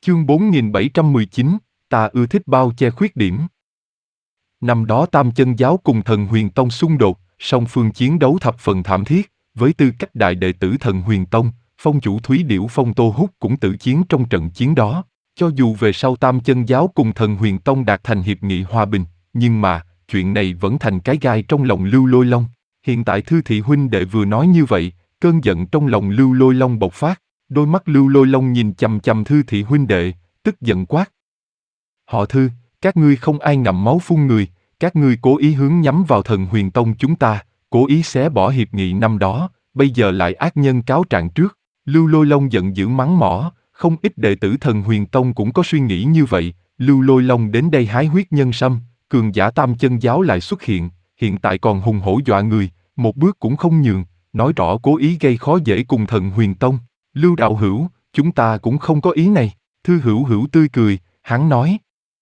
Chương 4719, ta ưa thích bao che khuyết điểm. Năm đó Tam Chân Giáo cùng Thần Huyền Tông xung đột, song phương chiến đấu thập phần thảm thiết, với tư cách đại đệ tử Thần Huyền Tông, Phong chủ Thúy Điểu Phong Tô Húc cũng tự chiến trong trận chiến đó. Cho dù về sau Tam Chân Giáo cùng Thần Huyền Tông đạt thành hiệp nghị hòa bình, nhưng mà, chuyện này vẫn thành cái gai trong lòng Lưu Lôi Long. Hiện tại Thư thị huynh đệ vừa nói như vậy, cơn giận trong lòng Lưu Lôi Long bộc phát, đôi mắt Lưu Lôi Long nhìn chằm chằm Thư thị huynh đệ, tức giận quát. Họ Thư, các ngươi không ai ngậm máu phun người, các ngươi cố ý hướng nhắm vào Thần Huyền Tông chúng ta, cố ý xé bỏ hiệp nghị năm đó, bây giờ lại ác nhân cáo trạng trước. Lưu Lôi Long giận dữ mắng mỏ, không ít đệ tử Thần Huyền Tông cũng có suy nghĩ như vậy. Lưu Lôi Long đến đây hái huyết nhân sâm, cường giả Tam Chân Giáo lại xuất hiện tại còn hùng hổ dọa người, một bước cũng không nhường, nói rõ cố ý gây khó dễ cùng Thần Huyền Tông. Lưu đạo hữu, chúng ta cũng không có ý này. Thư Hữu Hữu tươi cười, hắn nói.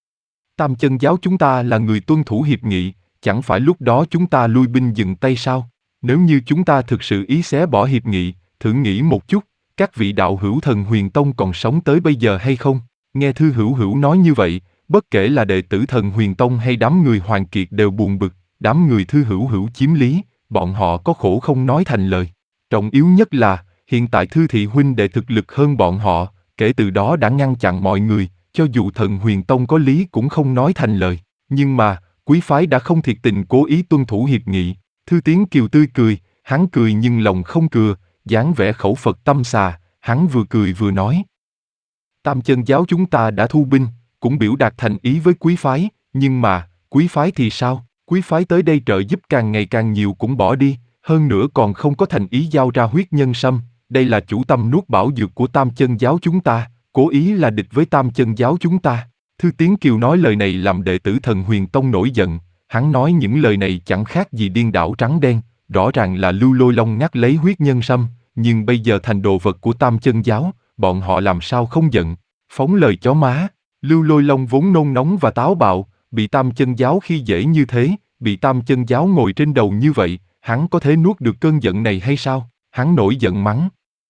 Tam Chân Giáo chúng ta là người tuân thủ hiệp nghị, chẳng phải lúc đó chúng ta lui binh dừng tay sao? Nếu như chúng ta thực sự ý xé bỏ hiệp nghị, thử nghĩ một chút, các vị đạo hữu Thần Huyền Tông còn sống tới bây giờ hay không? Nghe Thư Hữu Hữu nói như vậy, bất kể là đệ tử Thần Huyền Tông hay đám người Hoàng Kiệt đều buồn bực, đám người Thư Hữu Hữu chiếm lý, bọn họ có khổ không nói thành lời. Trọng yếu nhất là, hiện tại Thư thị huynh đệ thực lực hơn bọn họ, kể từ đó đã ngăn chặn mọi người, cho dù Thần Huyền Tông có lý cũng không nói thành lời. Nhưng mà, quý phái đã không thiệt tình cố ý tuân thủ hiệp nghị. Thư Tiến Kiều tươi cười, hắn cười nhưng lòng không cừa, dáng vẻ khẩu Phật tâm xà, hắn vừa cười vừa nói. Tam Chân Giáo chúng ta đã thu binh, cũng biểu đạt thành ý với quý phái, nhưng mà, quý phái thì sao? Quý phái tới đây trợ giúp càng ngày càng nhiều cũng bỏ đi, hơn nữa còn không có thành ý giao ra huyết nhân sâm, đây là chủ tâm nuốt bảo dược của Tam Chân Giáo chúng ta, cố ý là địch với Tam Chân Giáo chúng ta. Thư Tiến Kiều nói lời này làm đệ tử Thần Huyền Tông nổi giận, hắn nói những lời này chẳng khác gì điên đảo trắng đen, rõ ràng là Lưu Lôi Long ngắt lấy huyết nhân sâm, nhưng bây giờ thành đồ vật của Tam Chân Giáo, bọn họ làm sao không giận, phóng lời chó má. Lưu Lôi Long vốn nôn nóng và táo bạo, bị Tam Chân Giáo khi dễ như thế, bị Tam Chân Giáo ngồi trên đầu như vậy, hắn có thể nuốt được cơn giận này hay sao? Hắn nổi giận mắng.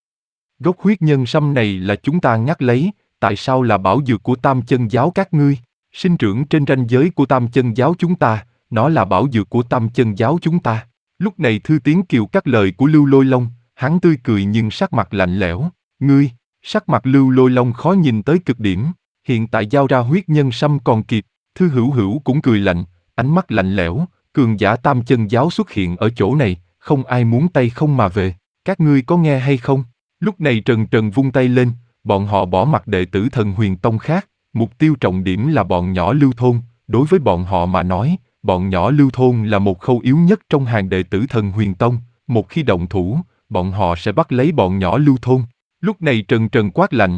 Gốc huyết nhân sâm này là chúng ta ngắt lấy, tại sao là bảo dược của Tam Chân Giáo các ngươi? Sinh trưởng trên ranh giới của Tam Chân Giáo chúng ta, nó là bảo dược của Tam Chân Giáo chúng ta. Lúc này Thư Tiến Kiều cắt lời của Lưu Lôi Long, hắn tươi cười nhưng sắc mặt lạnh lẽo. Ngươi, sắc mặt Lưu Lôi Long khó nhìn tới cực điểm, hiện tại giao ra huyết nhân sâm còn kịp. Thư Hữu Hữu cũng cười lạnh, ánh mắt lạnh lẽo, cường giả Tam Chân Giáo xuất hiện ở chỗ này, không ai muốn tay không mà về, các ngươi có nghe hay không? Lúc này Trần Trần vung tay lên, bọn họ bỏ mặc đệ tử Thần Huyền Tông khác, mục tiêu trọng điểm là bọn nhỏ Lưu Thôn, đối với bọn họ mà nói, bọn nhỏ Lưu Thôn là một khâu yếu nhất trong hàng đệ tử Thần Huyền Tông, một khi động thủ, bọn họ sẽ bắt lấy bọn nhỏ Lưu Thôn. Lúc này Trần Trần quát lạnh.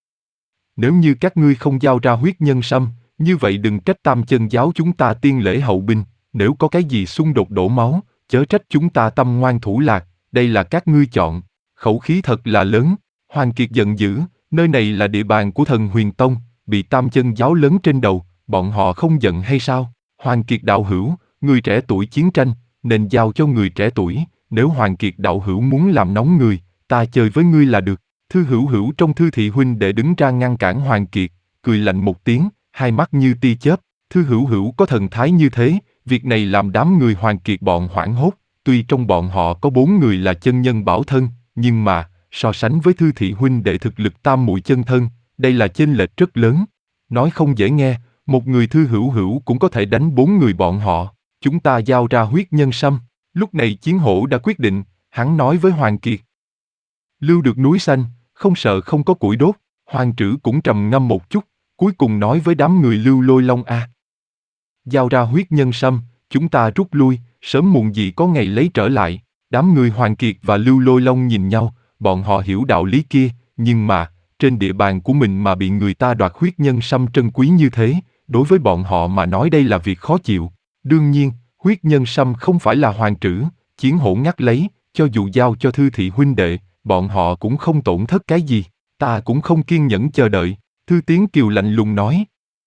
Nếu như các ngươi không giao ra huyết nhân sâm, như vậy đừng trách Tam Chân Giáo chúng ta tiên lễ hậu binh, nếu có cái gì xung đột đổ máu, chớ trách chúng ta tâm ngoan thủ lạc, đây là các ngươi chọn. Khẩu khí thật là lớn. Hoàng Kiệt giận dữ, nơi này là địa bàn của Thần Huyền Tông, bị Tam Chân Giáo lớn trên đầu, bọn họ không giận hay sao? Hoàng Kiệt đạo hữu, người trẻ tuổi chiến tranh, nên giao cho người trẻ tuổi, nếu Hoàng Kiệt đạo hữu muốn làm nóng người, ta chơi với ngươi là được. Thư Hữu Hữu trong Thư thị huynh đệ đứng ra ngăn cản Hoàng Kiệt, cười lạnh một tiếng, hai mắt như tia chớp. Thư Hữu Hữu có thần thái như thế, việc này làm đám người Hoàng Kiệt bọn hoảng hốt, tuy trong bọn họ có 4 người là chân nhân bảo thân, nhưng mà, so sánh với Thư thị huynh đệ thực lực tam muội chân thân, đây là chênh lệch rất lớn. Nói không dễ nghe, một người Thư Hữu Hữu cũng có thể đánh 4 người bọn họ. Chúng ta giao ra huyết nhân sâm. Lúc này Chiến Hổ đã quyết định, hắn nói với Hoàng Kiệt. Lưu được núi xanh, không sợ không có củi đốt. Hoàng Trữ cũng trầm ngâm một chút, cuối cùng nói với đám người Lưu Lôi Long a. Giao ra huyết nhân sâm, chúng ta rút lui, sớm muộn gì có ngày lấy trở lại. Đám người Hoàng Kiệt và Lưu Lôi Long nhìn nhau, bọn họ hiểu đạo lý kia, nhưng mà, trên địa bàn của mình mà bị người ta đoạt huyết nhân sâm trân quý như thế, đối với bọn họ mà nói đây là việc khó chịu. Đương nhiên, huyết nhân sâm không phải là Hoàng Trữ, Chiến Hổ ngắt lấy, cho dù giao cho Thư thị huynh đệ, bọn họ cũng không tổn thất cái gì, ta cũng không kiên nhẫn chờ đợi. Thư Tiến Kiều lạnh lùng nói.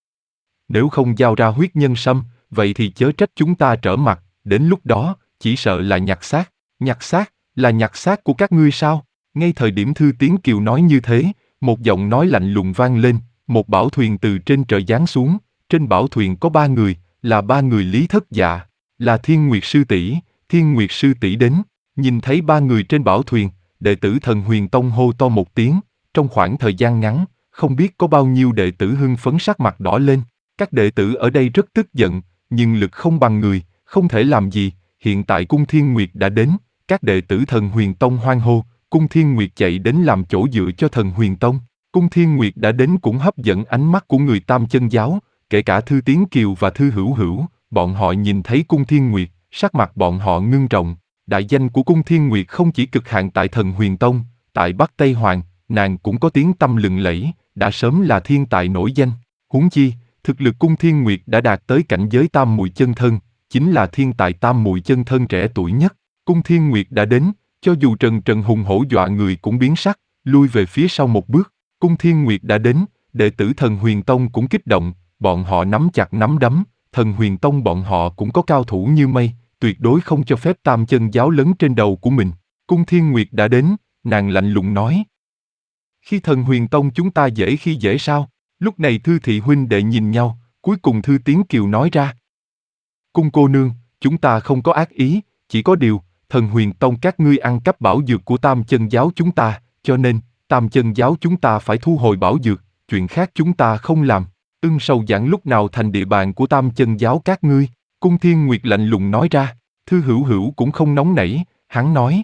Nếu không giao ra huyết nhân sâm, vậy thì chớ trách chúng ta trở mặt, đến lúc đó, chỉ sợ là nhặt xác. Nhặt xác, là nhặt xác của các ngươi sao? Ngay thời điểm Thư Tiến Kiều nói như thế, một giọng nói lạnh lùng vang lên, Một bảo thuyền từ trên trời giáng xuống, trên bảo thuyền có 3 người, là 3 người Lý Thất Dạ, là Thiên Nguyệt Sư tỷ. Thiên Nguyệt Sư tỷ đến, nhìn thấy 3 người trên bảo thuyền, đệ tử Thần Huyền Tông hô to một tiếng, trong khoảng thời gian ngắn, không biết có bao nhiêu đệ tử hưng phấn sắc mặt đỏ lên. Các đệ tử ở đây rất tức giận, nhưng lực không bằng người, không thể làm gì. Hiện tại Cung Thiên Nguyệt đã đến, các đệ tử Thần Huyền Tông hoan hô, Cung Thiên Nguyệt chạy đến làm chỗ dựa cho Thần Huyền Tông. Cung Thiên Nguyệt đã đến cũng hấp dẫn ánh mắt của người Tam Chân Giáo, kể cả Thư Tiến Kiều và Thư Hữu Hữu, bọn họ nhìn thấy Cung Thiên Nguyệt, sắc mặt bọn họ ngưng trọng. Đại danh của Cung Thiên Nguyệt không chỉ cực hạn tại Thần Huyền Tông, tại Bắc Tây Hoàng, nàng cũng có tiếng tăm lừng lẫy, đã sớm là thiên tài nổi danh. Huống chi, thực lực Cung Thiên Nguyệt đã đạt tới cảnh giới Tam Muội Chân Thân, chính là thiên tài Tam Muội Chân Thân trẻ tuổi nhất. Cung Thiên Nguyệt đã đến, cho dù Trần Trần hùng hổ dọa người cũng biến sắc, lui về phía sau một bước. Cung Thiên Nguyệt đã đến, đệ tử Thần Huyền Tông cũng kích động, bọn họ nắm chặt nắm đấm, Thần Huyền Tông bọn họ cũng có cao thủ như mây, tuyệt đối không cho phép Tam Chân Giáo lấn trên đầu của mình. Cung Thiên Nguyệt đã đến, nàng lạnh lùng nói. Khi Thần Huyền Tông chúng ta dễ khi dễ sao? Lúc này Thư thị huynh đệ nhìn nhau, cuối cùng Thư Tiến Kiều nói ra. Cung cô nương, chúng ta không có ác ý, chỉ có điều, Thần Huyền Tông các ngươi ăn cắp bảo dược của Tam Chân Giáo chúng ta, cho nên, Tam Chân Giáo chúng ta phải thu hồi bảo dược, chuyện khác chúng ta không làm. Ưng Sầu Giảng lúc nào thành địa bàn của Tam Chân Giáo các ngươi? Cung Thiên Nguyệt lạnh lùng nói ra. Thư Hữu Hữu cũng không nóng nảy, hắn nói.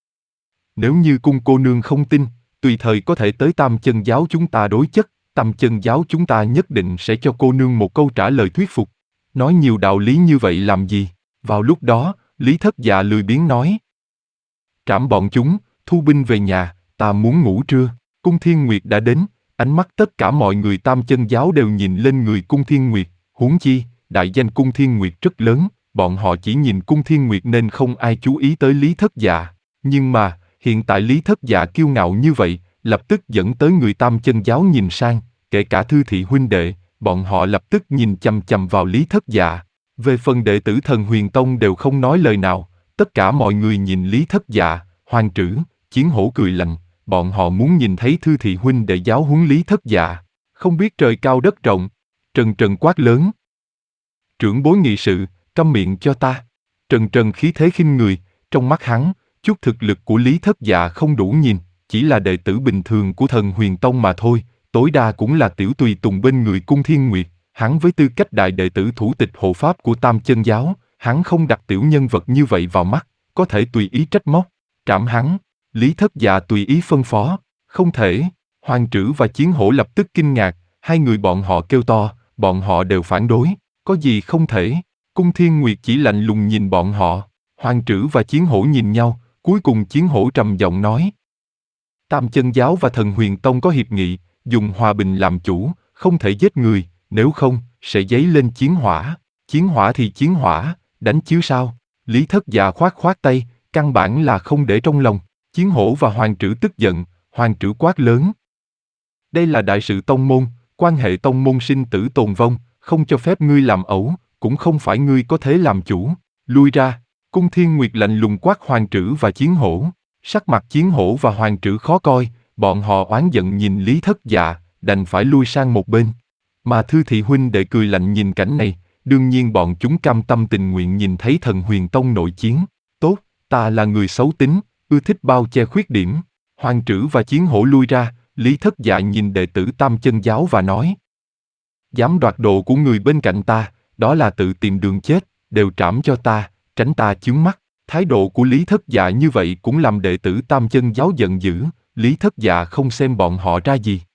Nếu như cung cô nương không tin, tùy thời có thể tới Tam Chân Giáo chúng ta đối chất, Tam Chân Giáo chúng ta nhất định sẽ cho cô nương một câu trả lời thuyết phục. Nói nhiều đạo lý như vậy làm gì? Vào lúc đó, Lý Thất Dạ lười biếng nói. Trảm bọn chúng, thu binh về nhà, ta muốn ngủ trưa. Cung Thiên Nguyệt đã đến, ánh mắt tất cả mọi người Tam Chân Giáo đều nhìn lên người Cung Thiên Nguyệt, huống chi, đại danh Cung Thiên Nguyệt rất lớn, bọn họ chỉ nhìn Cung Thiên Nguyệt nên không ai chú ý tới Lý Thất Dạ. Nhưng mà, hiện tại Lý Thất Dạ kiêu ngạo như vậy, lập tức dẫn tới người Tam Chân Giáo nhìn sang, kể cả Thư thị huynh đệ, bọn họ lập tức nhìn chằm chằm vào Lý Thất Dạ. Về phần đệ tử Thần Huyền Tông đều không nói lời nào, tất cả mọi người nhìn Lý Thất Dạ, Hoàng Trữ, Chiến Hổ cười lạnh, bọn họ muốn nhìn thấy Thư thị huynh đệ giáo huấn Lý Thất Dạ. Không biết trời cao đất rộng, Trần Trần quát lớn. Trưởng bối nghị sự, câm miệng cho ta. Trần Trần khí thế khinh người, trong mắt hắn, chút thực lực của Lý Thất Dạ không đủ nhìn, chỉ là đệ tử bình thường của Thần Huyền Tông mà thôi, tối đa cũng là tiểu tùy tùng bên người Cung Thiên Nguyệt. Hắn với tư cách đại đệ tử thủ tịch hộ pháp của Tam Chân Giáo, hắn không đặt tiểu nhân vật như vậy vào mắt, có thể tùy ý trách móc, trảm hắn. Lý Thất Dạ tùy ý phân phó, không thể. Hoàng Trữ và Chiến Hổ lập tức kinh ngạc, hai người bọn họ kêu to, bọn họ đều phản đối, có gì không thể. Cung Thiên Nguyệt chỉ lạnh lùng nhìn bọn họ, Hoàng Trữ và Chiến Hổ nhìn nhau, cuối cùng Chiến Hổ trầm giọng nói. Tam Chân Giáo và Thần Huyền Tông có hiệp nghị, dùng hòa bình làm chủ, không thể giết người, nếu không, sẽ dấy lên chiến hỏa. Chiến hỏa thì chiến hỏa, đánh chứ sao? Lý Thất Dạ khoát khoát tay, căn bản là không để trong lòng. Chiến Hổ và Hoàng Trữ tức giận, Hoàng Trữ quát lớn. Đây là đại sự tông môn, quan hệ tông môn sinh tử tồn vong, không cho phép ngươi làm ẩu, cũng không phải ngươi có thế làm chủ. Lui ra. Cung Thiên Nguyệt lạnh lùng quát Hoàng Trữ và Chiến Hổ. Sắc mặt Chiến Hổ và Hoàng Trữ khó coi, bọn họ oán giận nhìn Lý Thất Dạ, đành phải lui sang một bên. Mà Thư thị huynh đệ cười lạnh nhìn cảnh này, đương nhiên bọn chúng cam tâm tình nguyện nhìn thấy Thần Huyền Tông nội chiến. Tốt, ta là người xấu tính, ưa thích bao che khuyết điểm. Hoàng Trữ và Chiến Hổ lui ra, Lý Thất Dạ nhìn đệ tử Tam Chân Giáo và nói. Dám đoạt đồ của người bên cạnh ta, đó là tự tìm đường chết, đều trảm cho ta, tránh ta chướng mắt. Thái độ của Lý Thất Dạ như vậy cũng làm đệ tử Tam Chân Giáo giận dữ, Lý Thất Dạ không xem bọn họ ra gì.